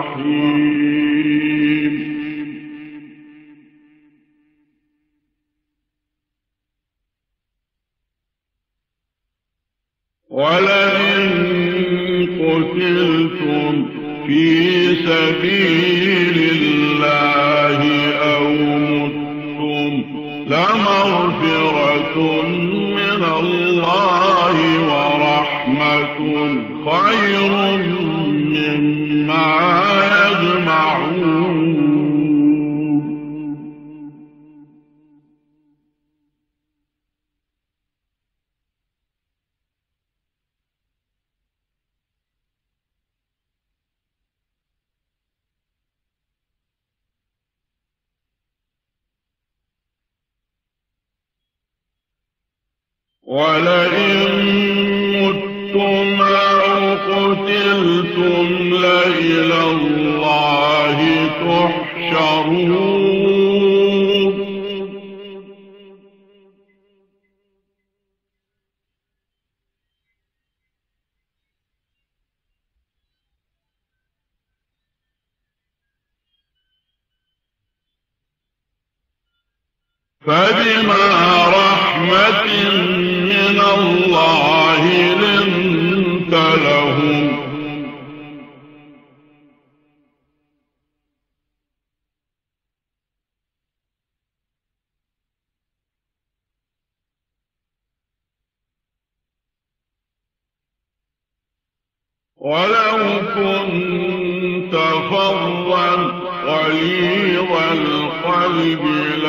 رحيم. ولئن قتلتم في سبيل الله أو متم لمغفرة من الله ورحمة خير مما يجمعون. ولئن متم أو قتلتم لإلى الله تحشرون. فبما رحمة من الله لنت لهم ولو كنت فظا غليظ القلب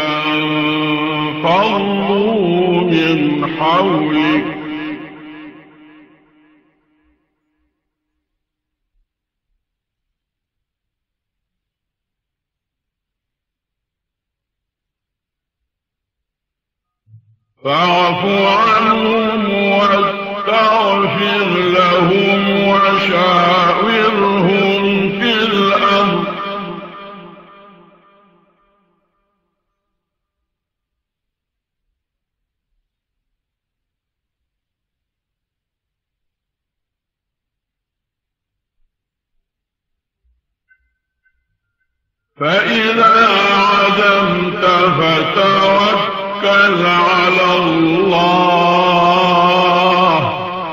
لانفضوا من حولك فاعف عنهم واستغفر لهم وشاورهم في الأمر فإذا عزمت فتوكل على الله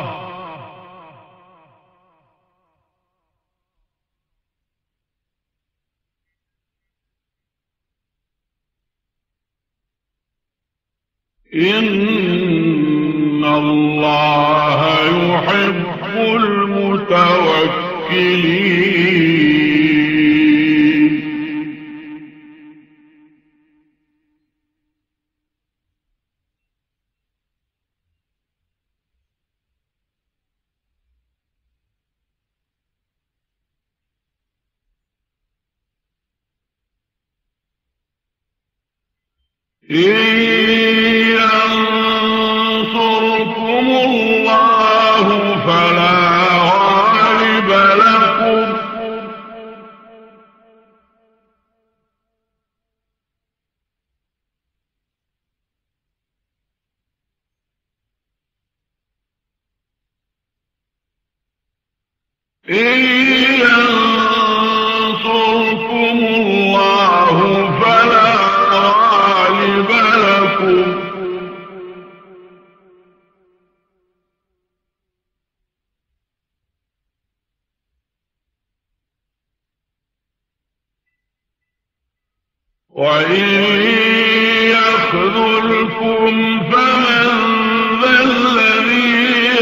إن الله يحب المتوكلين. إن ينصركم الله فلا غالب لكم إن ينصركم الله فلا غالب لكم وإن يخذلكم فمن ذا الذي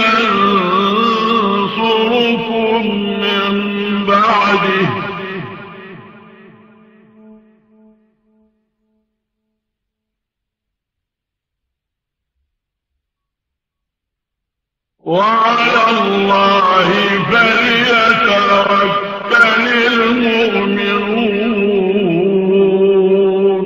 ينصركم من بعده وعلى الله فليتوكل المؤمنون.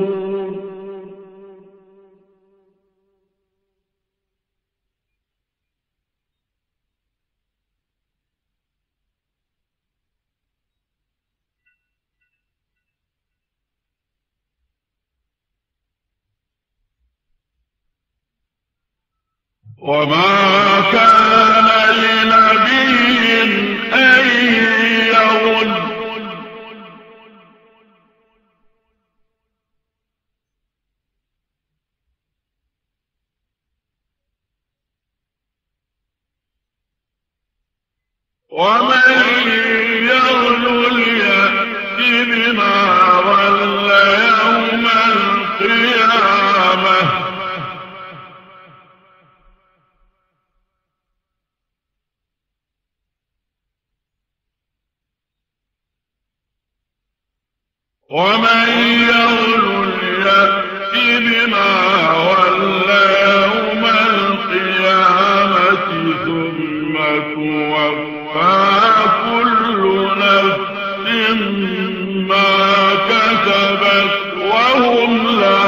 وما كان لنبي أن يغل ومن يغلل يأت بما غل يوم القيامة ومن يغلل يأت بما غل يوم القيامة ثم توفى كل نفس ما كسبت وهم لا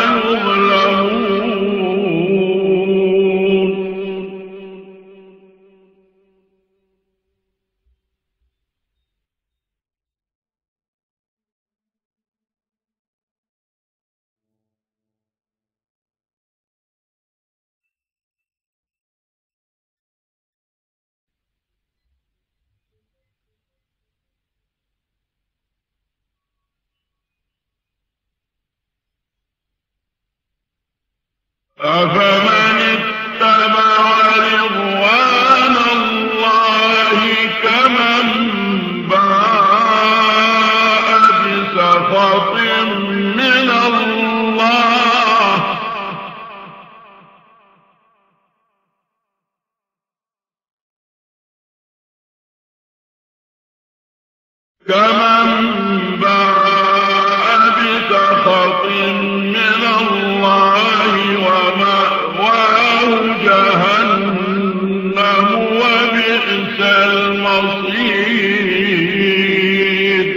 يظلمون أفمن اتبع رضوان الله كمن باء بسخط من الله كمن باء بسخط من الله ومأواه جهنم وبئس المصير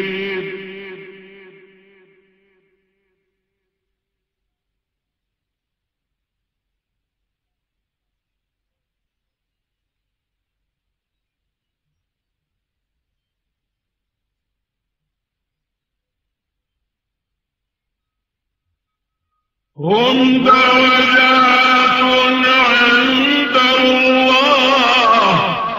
هم درجات عند الله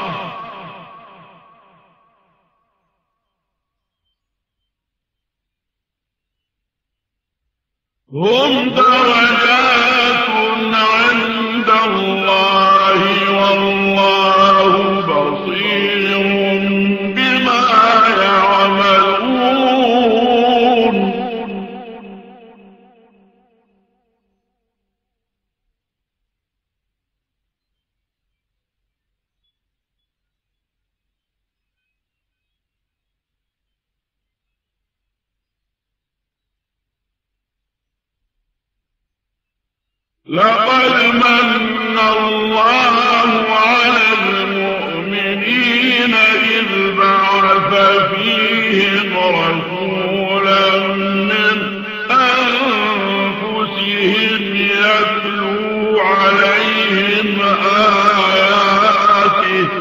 هم درجات عند الله والله بصير بما يعملون لقد من الله على المؤمنين إذ بعث فيهم رسولا من أنفسهم يتلو عليهم آياته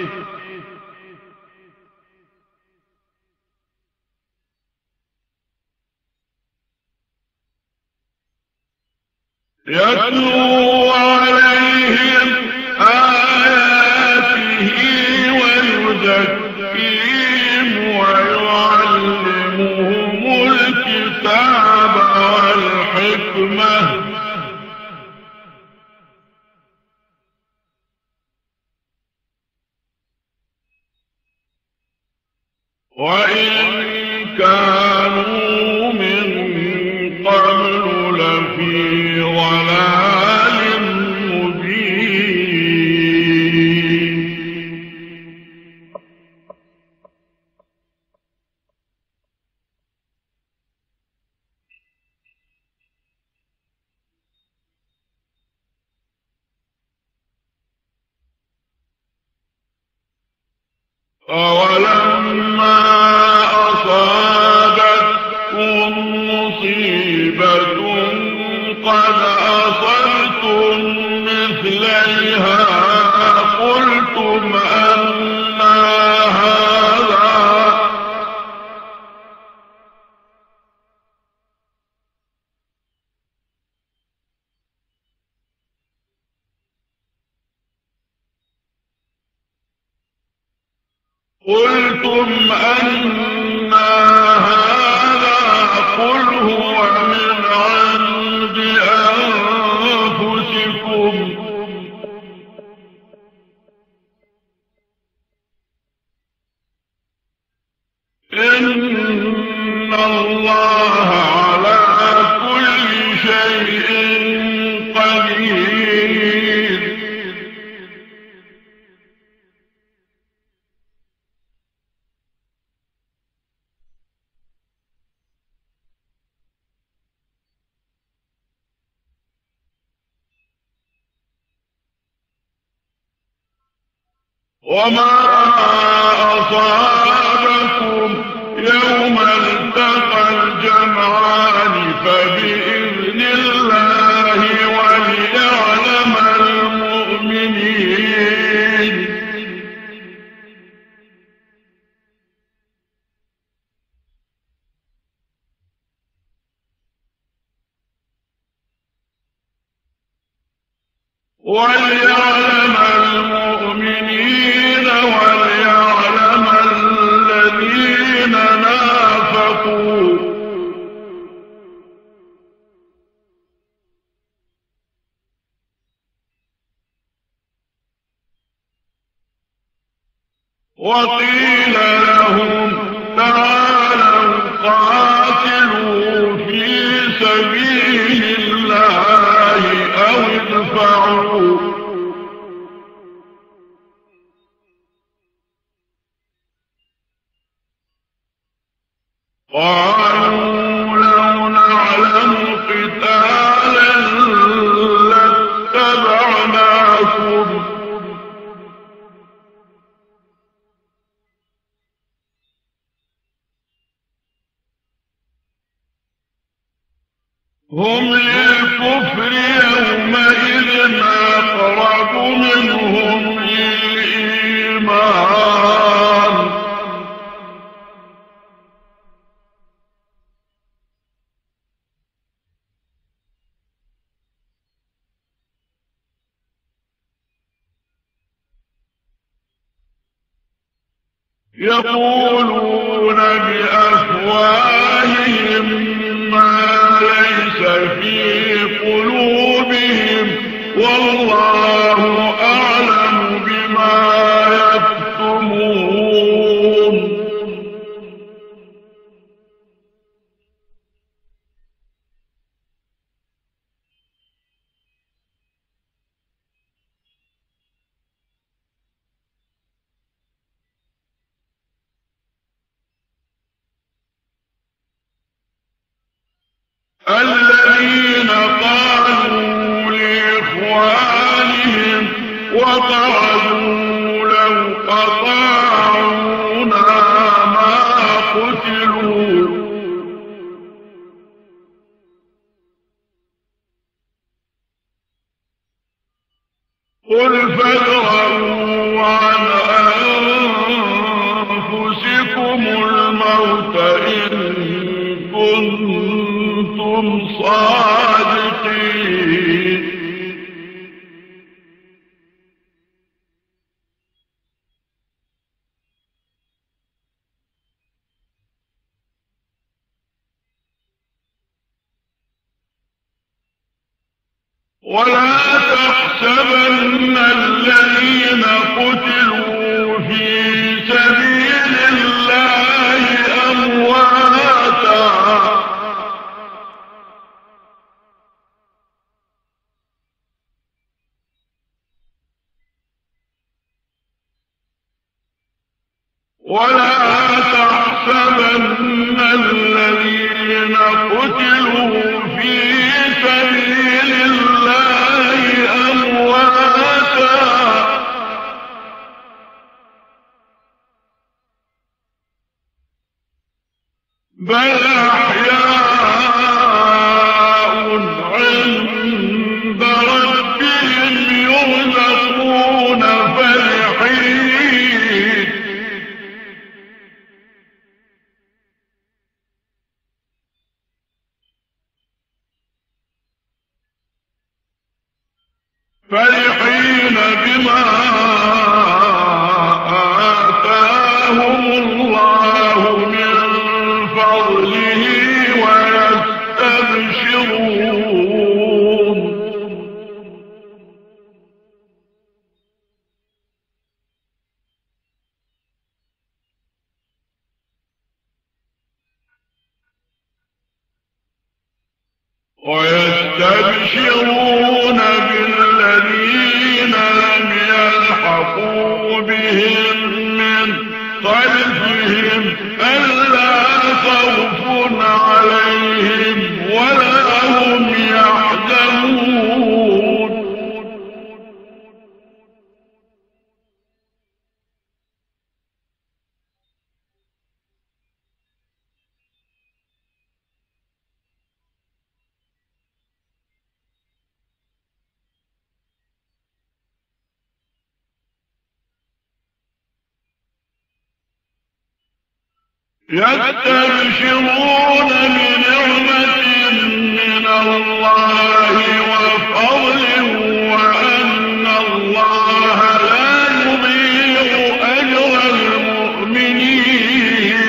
ويزكيهم ويعلمهم الكتاب والحكمة وإن كانوا من قبل لفي ضلال مبين أولما أصابتكم مصيبة قد أصبتم مثليها قلتم أنى هذا قلتم أنى هذا قل هو من عند أنفسكم. إن الله على كل شيء قدير. وما أصابكم يوم التقى الجمعان فبإذن الله وليعلم المؤمنين. وليعلم المؤمنين وليعلم الذين نافقوا. وقيل لهم تعالوا قاتلوا في سبيل الله أو ادفعوا. قالوا لو نعلم قتالا لاتبعناكم هم للكفر يومئذ أقرب منهم للإيمان. يقولون بأفواههم ما ليس في قلوبهم والله أعلم بما يكتمون. الذين قالوا لإخوانهم وقعدوا لو أطاعونا ما قتلوا قل فادرءوا عن أنفسكم الموت إن كنتم صادقين. ولا تحسبن الذين قتلوا في سبيل الله أمواتا ولا تحسبن الذين قتلوا في سبيل الله أمواتا بل أحياء عند ربهم يرزقون فرحين بما آتاهم الله من فضله ويستبشرون. ويستبشرون بالذين لم يلحقوا بهم من خلفهم ألا خوف عليهم ولا هم يحزنون يستبشرون بنعمة من الله وفضل وأن الله لا يضيع أجر المؤمنين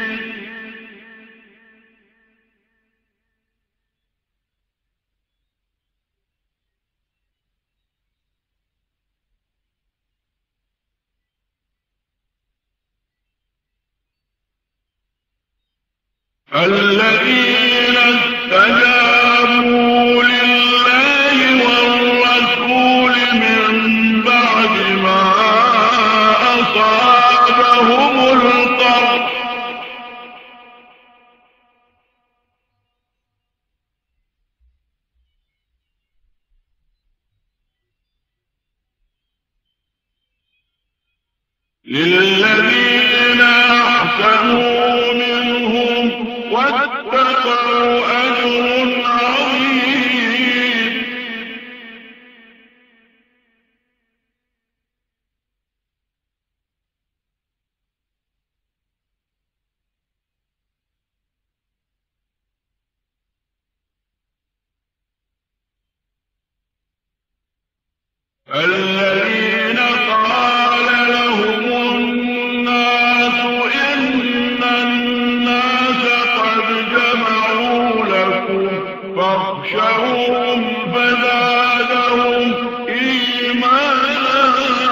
الذين استجابوا لله والرسول من بعد ما أصابهم القرح للذين أحسنوا منهم واتقوا أجر عظيم الذين قال لهم الناس إن الناس قد جمعوا لكم فاخشوهم فزادهم إيمانا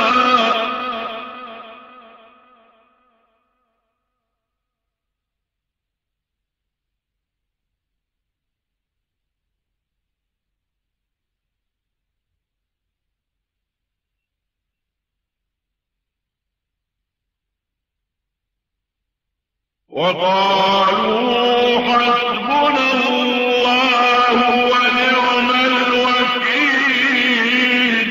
وقالوا حسبنا الله ونعم الوكيل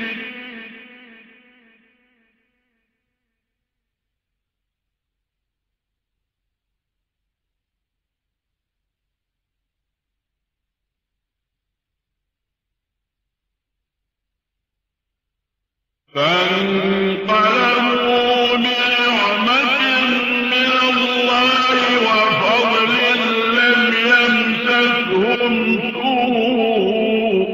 فانقلبوا بنعمة من الله وفضل لم يمسسهم سوء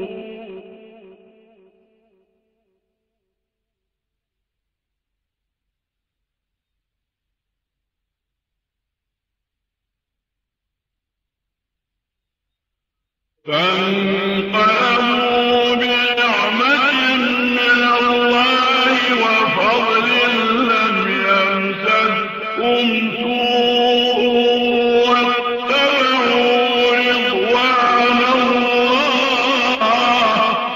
فانقلبوا بنعمة من الله وفضل لم يمسسهم سوء واتبعوا رضوان الله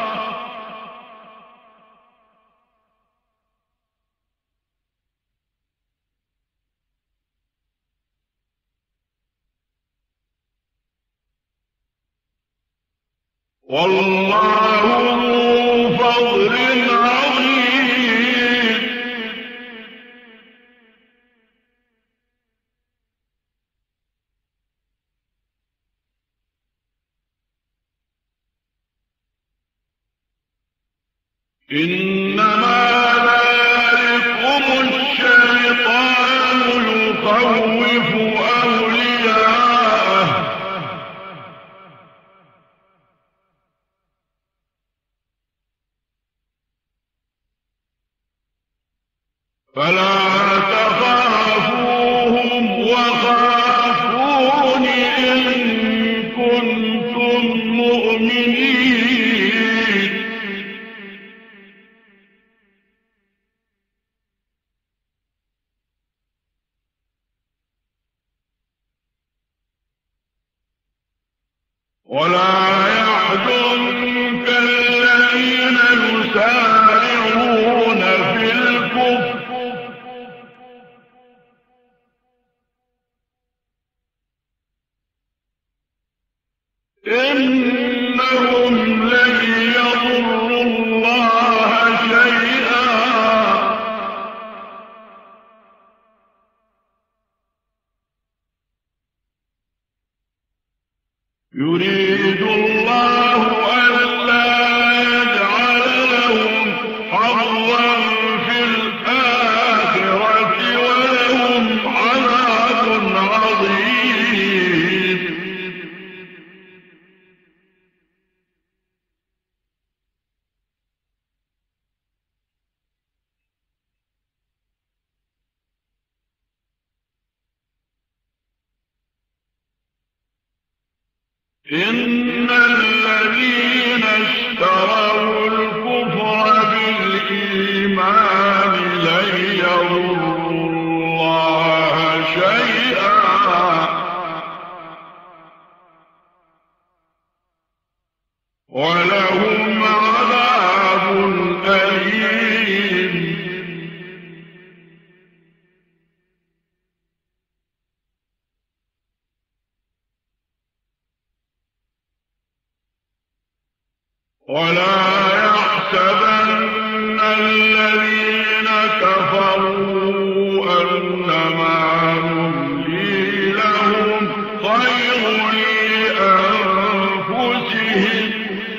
والله ذو فضل عظيم إنما ذلكم الشيطان يخوف أولياءه فلا تخافوهم وخافون إن كنتم مؤمنين ولا يحزنك الذين يسارعون في الكفر إنهم لن يضروا الله شيئا يريد الله ألا يجعل لهم حظا في الآخرة ولهم عذاب عظيم إن الذين اشتروا الكفر بالإيمان لن يضروا الله شيئا ولهم عذاب أليم ولا يحسبن الذين كفروا أنما نملي لهم خير لأنفسهم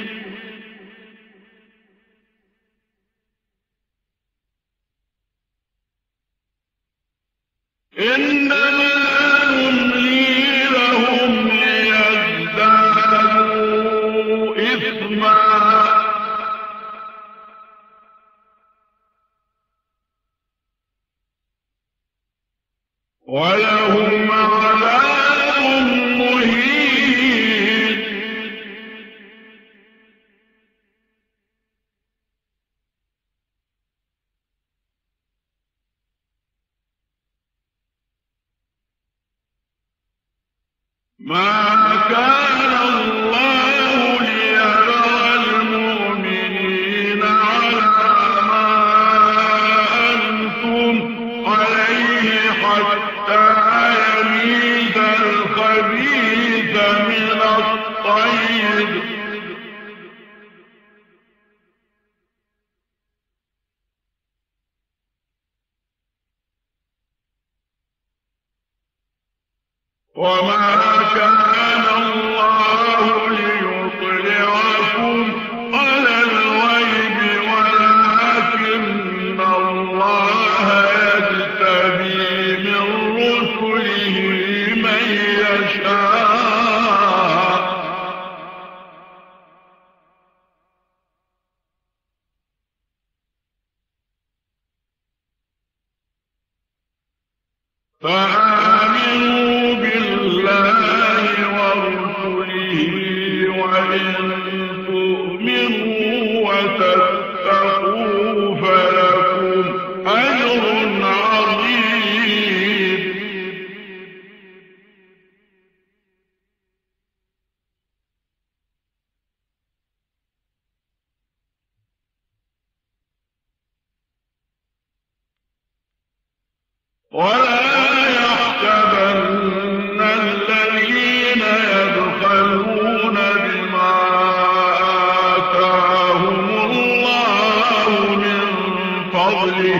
إنما نملي لهم ليزدادوا إثما ولهم عذاب مهين ما كان الله ليذر المؤمنين على ما أنتم عليه حتى يميز الخبيث من الطيب وما كان الله ليطلعكم على الغيب ولكن الله يجتبي من رسله من يشاء فآمنوا بالله ورسله وإن تؤمنوا وتتقوا فلكم أجر عظيم ولا يحسبن الذين يبخلون بما آتاهم الله من فضله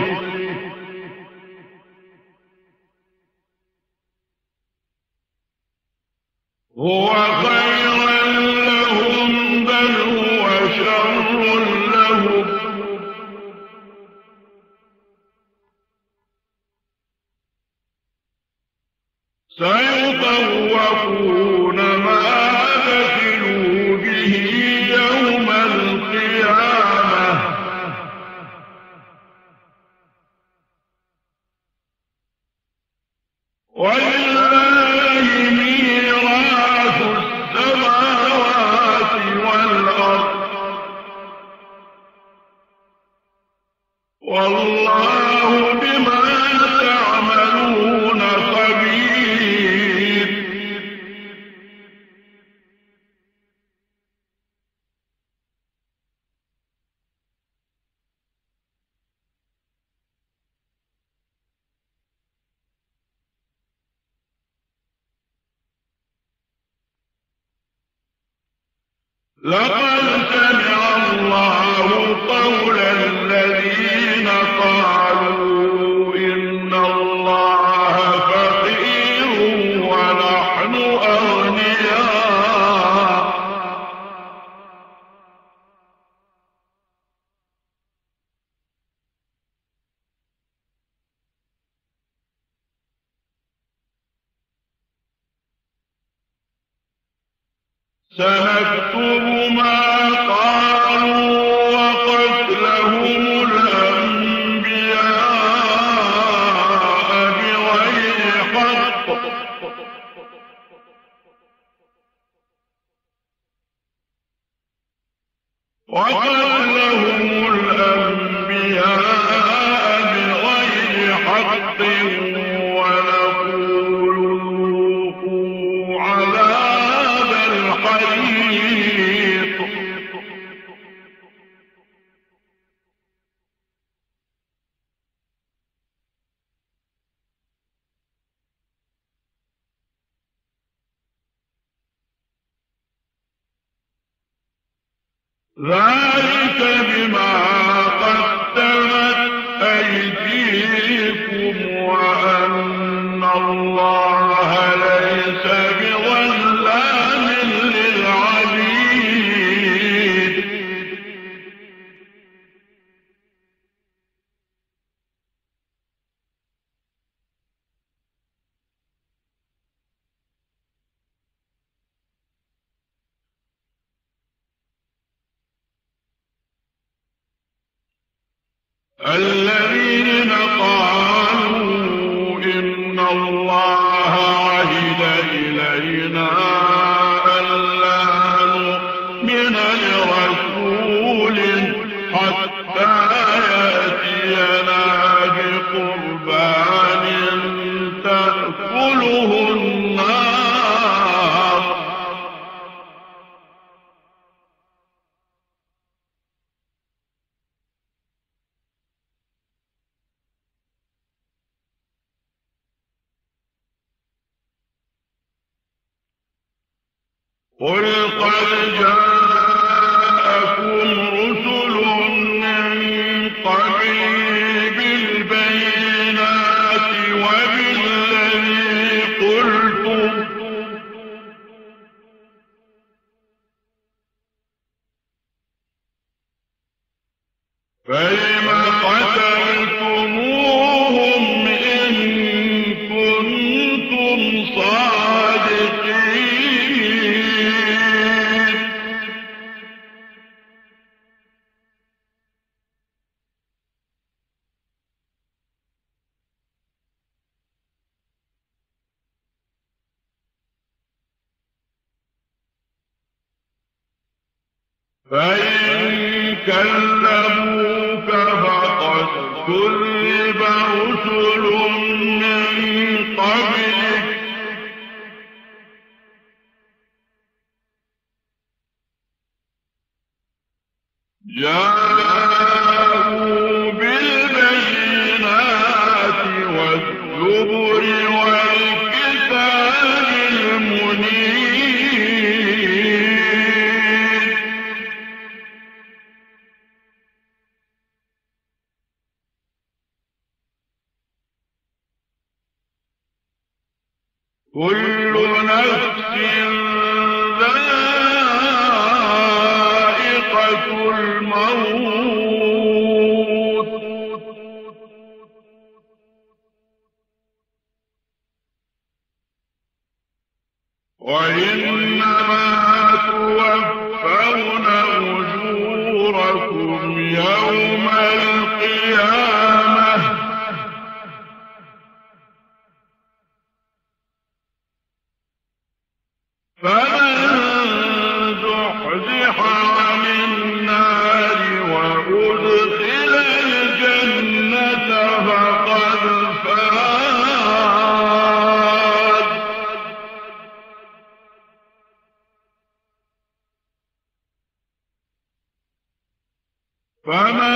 هو خيرا لهم بل هو شر لهم سيطوقون ما بخلوا به يوم القيامة ولله ميراث السماوات والأرض والله بما تعملون خبير لقد سمع الله قول الذين قالوا إن الله فقير ونحن أغنياء سنكتب ما قالوا وقتلهم الأنبياء بغير حق ونقول ذوقوا عذاب الحريق ذلك بما قدمت أيديكم وأن الله ليس بظلام للعبيد الذين قالوا إن الله عهد إلينا ألا نؤمن لرسول حتى يأتينا بقربان تأكله النار قل قد جاءكم رسل من قبلي بالبينات وبالذي قلتم فلم قتلتموهم إن كنتم صادقين فإن كذبوك فقد كذب رسل من قبلك جاءوا بالبينات والزبر والكتاب المنير كل نفس ذائقة الموت وإنما توفون أجوركم يوم القيامة فمن زحزح عن النار وأدخل الجنة فقد فاز فمن